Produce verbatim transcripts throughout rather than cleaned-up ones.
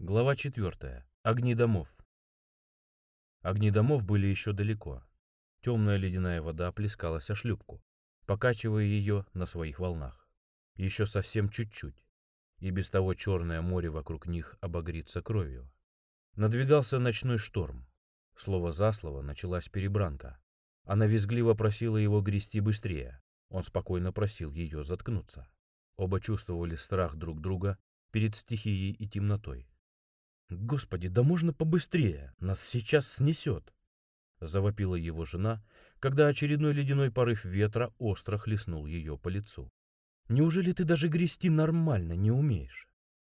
Глава четвертая. Огни домов. Огни домов были еще далеко. Темная ледяная вода плескалась о шлюпку, покачивая ее на своих волнах. Еще совсем чуть-чуть, и без того черное море вокруг них обогрится кровью. Надвигался ночной шторм. Слово за слово началась перебранка. Она визгливо просила его грести быстрее. Он спокойно просил ее заткнуться. Оба чувствовали страх друг друга перед стихией и темнотой. «Господи, да можно побыстрее! Нас сейчас снесет!» Завопила его жена, когда очередной ледяной порыв ветра остро хлестнул ее по лицу. «Неужели ты даже грести нормально не умеешь?»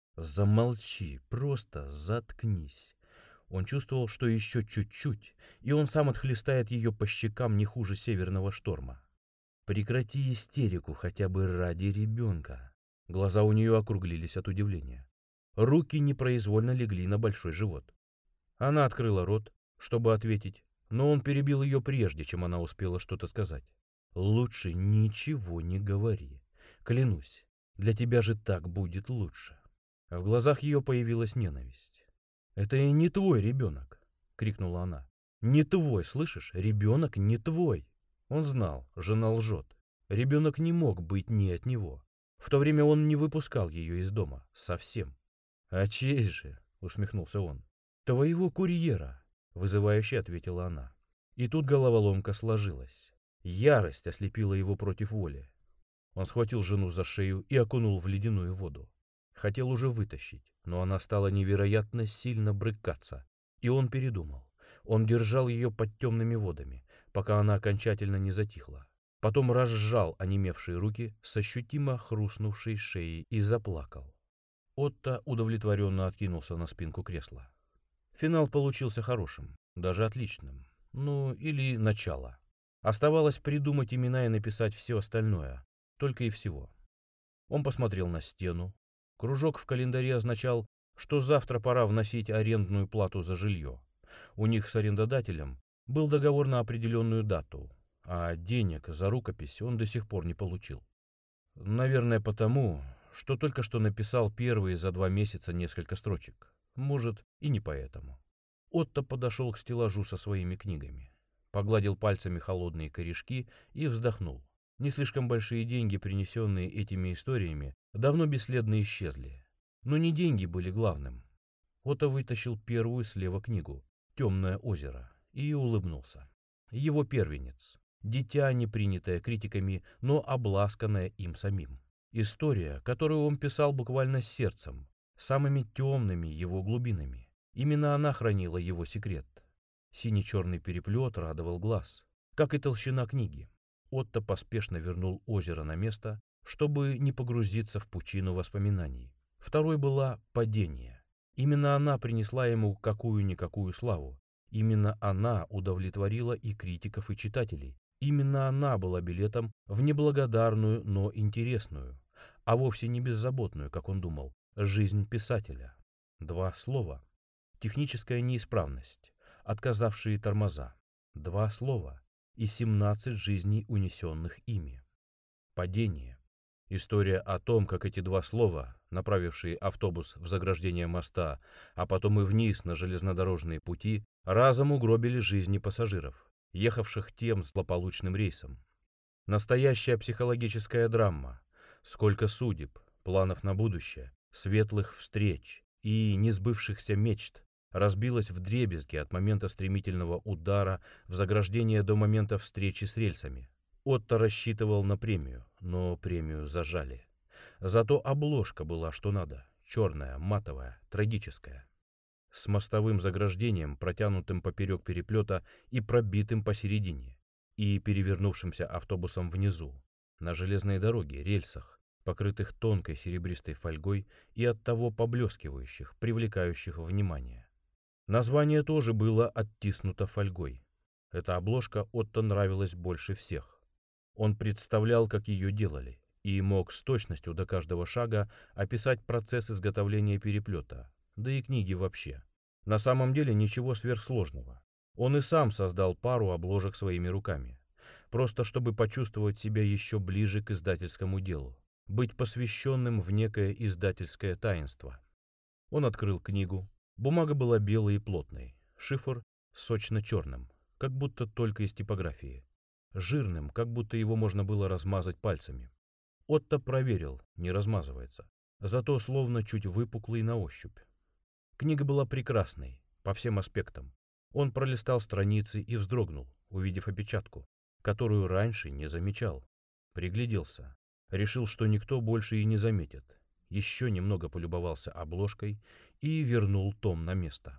«Замолчи, просто заткнись!» Он чувствовал, что еще чуть-чуть, и он сам отхлестает ее по щекам не хуже северного шторма. «Прекрати истерику хотя бы ради ребенка!» Глаза у нее округлились от удивления. Руки непроизвольно легли на большой живот. Она открыла рот, чтобы ответить, но он перебил ее прежде, чем она успела что-то сказать. «Лучше ничего не говори. Клянусь, для тебя же так будет лучше». В глазах ее появилась ненависть. «Это и не твой ребенок!» — крикнула она. «Не твой, слышишь? Ребенок не твой!» Он знал, жена лжет. Ребенок не мог быть ни от него. В то время он не выпускал ее из дома. Совсем. «А чей же?» — усмехнулся он. «Твоего курьера», — вызывающе ответила она. И тут головоломка сложилась. Ярость ослепила его против воли. Он схватил жену за шею и окунул в ледяную воду. Хотел уже вытащить, но она стала невероятно сильно брыкаться, и он передумал. Он держал ее под темными водами, пока она окончательно не затихла. Потом разжал онемевшие руки с ощутимо хрустнувшей шеей и заплакал. Отто удовлетворенно откинулся на спинку кресла. Финал получился хорошим, даже отличным. Ну, или начало. Оставалось придумать имена и написать все остальное. Только и всего. Он посмотрел на стену. Кружок в календаре означал, что завтра пора вносить арендную плату за жилье. У них с арендодателем был договор на определенную дату, а денег за рукопись он до сих пор не получил. Наверное, потому, что только что написал первые за два месяца несколько строчек. Может, и не поэтому. Отто подошел к стеллажу со своими книгами, погладил пальцами холодные корешки и вздохнул. Не слишком большие деньги, принесенные этими историями, давно бесследно исчезли. Но не деньги были главным. Отто вытащил первую слева книгу «Темное озеро» и улыбнулся. Его первенец. Дитя, не принятое критиками, но обласканное им самим. История, которую он писал буквально с сердцем, самыми темными его глубинами. Именно она хранила его секрет. Синий-черный переплет радовал глаз, как и толщина книги. Отто поспешно вернул озеро на место, чтобы не погрузиться в пучину воспоминаний. Второй была «Падение». Именно она принесла ему какую-никакую славу. Именно она удовлетворила и критиков, и читателей. Именно она была билетом в неблагодарную, но интересную, а вовсе не беззаботную, как он думал, жизнь писателя. Два слова. Техническая неисправность, отказавшие тормоза. Два слова и семнадцать жизней, унесенных ими. Падение. История о том, как эти два слова, направившие автобус в заграждение моста, а потом и вниз на железнодорожные пути, разом угробили жизни пассажиров, ехавших тем злополучным рейсом. Настоящая психологическая драма. Сколько судеб, планов на будущее, светлых встреч и несбывшихся мечт разбилось вдребезги от момента стремительного удара в заграждение до момента встречи с рельсами. Отто рассчитывал на премию, но премию зажали. Зато обложка была что надо, черная, матовая, трагическая. С мостовым заграждением, протянутым поперек переплета и пробитым посередине, и перевернувшимся автобусом внизу, на железной дороге, рельсах, покрытых тонкой серебристой фольгой и оттого поблескивающих, привлекающих внимание. Название тоже было оттиснуто фольгой. Эта обложка Отто нравилась больше всех. Он представлял, как ее делали, и мог с точностью до каждого шага описать процесс изготовления переплета, да и книги вообще. На самом деле ничего сверхсложного. Он и сам создал пару обложек своими руками, просто чтобы почувствовать себя еще ближе к издательскому делу, быть посвященным в некое издательское таинство. Он открыл книгу. Бумага была белой и плотной, шифр сочно-черным, как будто только из типографии, жирным, как будто его можно было размазать пальцами. Отто проверил, не размазывается, зато словно чуть выпуклый на ощупь. Книга была прекрасной, по всем аспектам. Он пролистал страницы и вздрогнул, увидев опечатку, которую раньше не замечал. Пригляделся, решил, что никто больше и не заметит. Еще немного полюбовался обложкой и вернул том на место.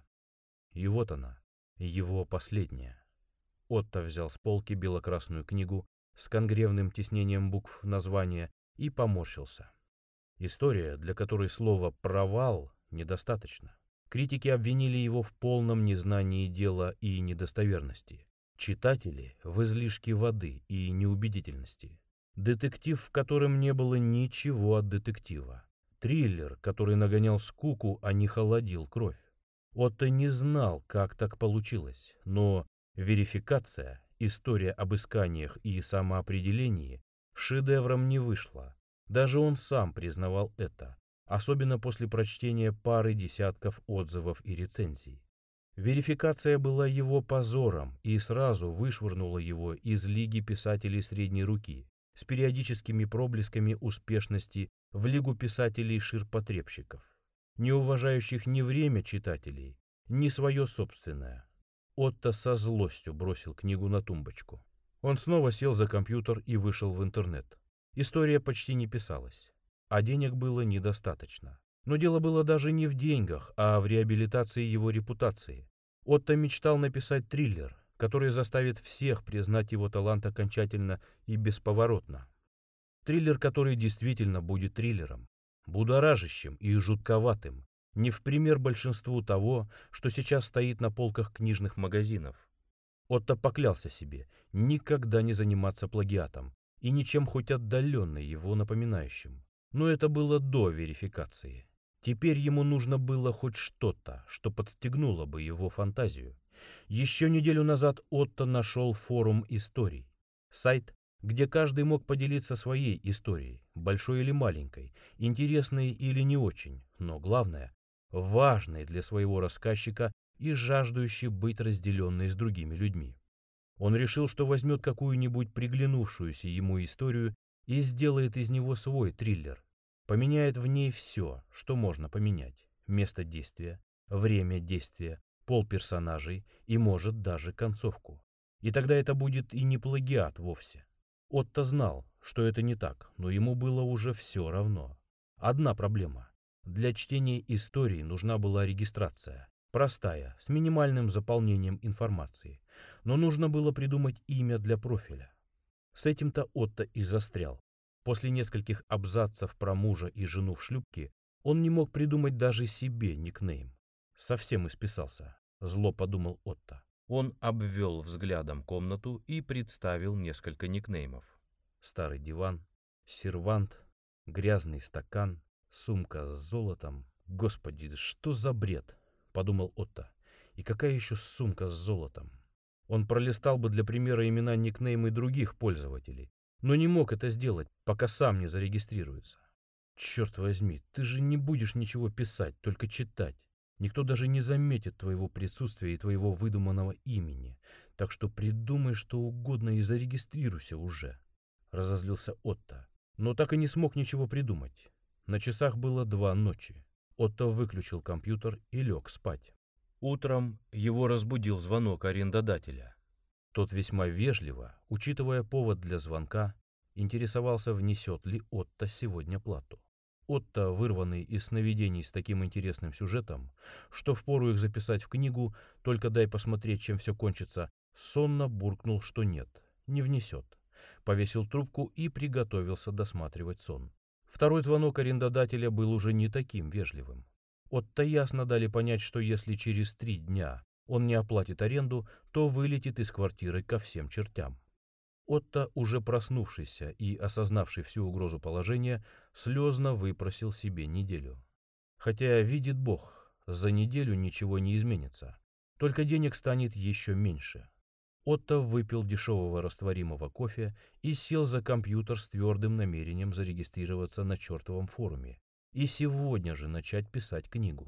И вот она, его последняя. Отто взял с полки бело-красную книгу с конгревным тиснением букв названия и поморщился. История, для которой слово «провал» недостаточно. Критики обвинили его в полном незнании дела и недостоверности. Читатели — в излишке воды и неубедительности. Детектив, в котором не было ничего от детектива. Триллер, который нагонял скуку, а не холодил кровь. Отто не знал, как так получилось, но верификация, история об исканиях и самоопределении шедевром не вышла. Даже он сам признавал это, особенно после прочтения пары десятков отзывов и рецензий. Верификация была его позором и сразу вышвырнула его из Лиги писателей средней руки с периодическими проблесками успешности в Лигу писателей-ширпотребщиков, не уважающих ни время читателей, ни свое собственное. Отто со злостью бросил книгу на тумбочку. Он снова сел за компьютер и вышел в интернет. История почти не писалась, а денег было недостаточно. Но дело было даже не в деньгах, а в реабилитации его репутации. Отто мечтал написать триллер, который заставит всех признать его талант окончательно и бесповоротно. Триллер, который действительно будет триллером, будоражащим и жутковатым, не в пример большинству того, что сейчас стоит на полках книжных магазинов. Отто поклялся себе никогда не заниматься плагиатом и ничем хоть отдаленно его напоминающим. Но это было до верификации. Теперь ему нужно было хоть что-то, что подстегнуло бы его фантазию. Еще неделю назад Отто нашел форум историй. Сайт, где каждый мог поделиться своей историей, большой или маленькой, интересной или не очень, но главное, важной для своего рассказчика и жаждущей быть разделенной с другими людьми. Он решил, что возьмет какую-нибудь приглянувшуюся ему историю и сделает из него свой триллер. Поменяет в ней все, что можно поменять. Место действия, время действия, пол персонажей и, может, даже концовку. И тогда это будет и не плагиат вовсе. Отто знал, что это не так, но ему было уже все равно. Одна проблема. Для чтения истории нужна была регистрация. Простая, с минимальным заполнением информации. Но нужно было придумать имя для профиля. С этим-то Отто и застрял. После нескольких абзацев про мужа и жену в шлюпке он не мог придумать даже себе никнейм. Совсем исписался, зло подумал Отто. Он обвел взглядом комнату и представил несколько никнеймов. Старый диван, сервант, грязный стакан, сумка с золотом. Господи, что за бред, подумал Отто. И какая еще сумка с золотом? Он пролистал бы для примера имена никнеймы других пользователей, но не мог это сделать, пока сам не зарегистрируется. Черт возьми, ты же не будешь ничего писать, только читать. Никто даже не заметит твоего присутствия и твоего выдуманного имени, так что придумай что угодно и зарегистрируйся уже. Разозлился Отто, но так и не смог ничего придумать. На часах было два ночи. Отто выключил компьютер и лег спать. Утром его разбудил звонок арендодателя. Тот весьма вежливо, учитывая повод для звонка, интересовался, внесет ли Отто сегодня плату. Отто, вырванный из сновидений с таким интересным сюжетом, что впору их записать в книгу, только дай посмотреть, чем все кончится, сонно буркнул, что нет, не внесет. Повесил трубку и приготовился досматривать сон. Второй звонок арендодателя был уже не таким вежливым. Отто ясно дали понять, что если через три дня он не оплатит аренду, то вылетит из квартиры ко всем чертям. Отто, уже проснувшийся и осознавший всю угрозу положения, слезно выпросил себе неделю. Хотя, видит Бог, за неделю ничего не изменится, только денег станет еще меньше. Отто выпил дешевого растворимого кофе и сел за компьютер с твердым намерением зарегистрироваться на чертовом форуме и сегодня же начать писать книгу.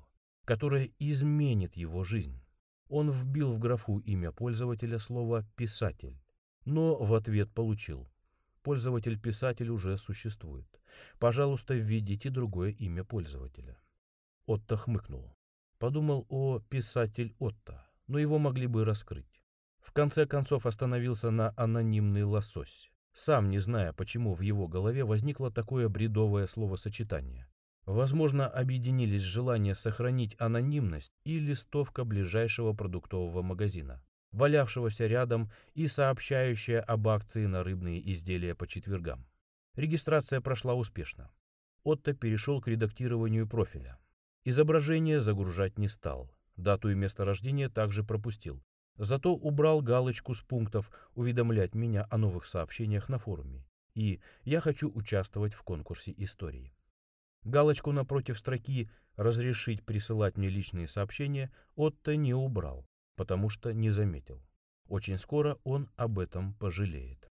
которое изменит его жизнь. Он вбил в графу имя пользователя слово «писатель», но в ответ получил: «Пользователь-писатель уже существует. Пожалуйста, введите другое имя пользователя». Отто хмыкнул. Подумал о писатель Отто, но его могли бы раскрыть. В конце концов остановился на анонимный лосось, сам не зная, почему в его голове возникло такое бредовое словосочетание. Возможно, объединились желание сохранить анонимность и листовка ближайшего продуктового магазина, валявшегося рядом и сообщающая об акции на рыбные изделия по четвергам. Регистрация прошла успешно. Отто перешел к редактированию профиля. Изображение загружать не стал, дату и место рождения также пропустил. Зато убрал галочку с пунктов «Уведомлять меня о новых сообщениях на форуме» и «Я хочу участвовать в конкурсе истории». Галочку напротив строки «Разрешить присылать мне личные сообщения» Отто не убрал, потому что не заметил. Очень скоро он об этом пожалеет.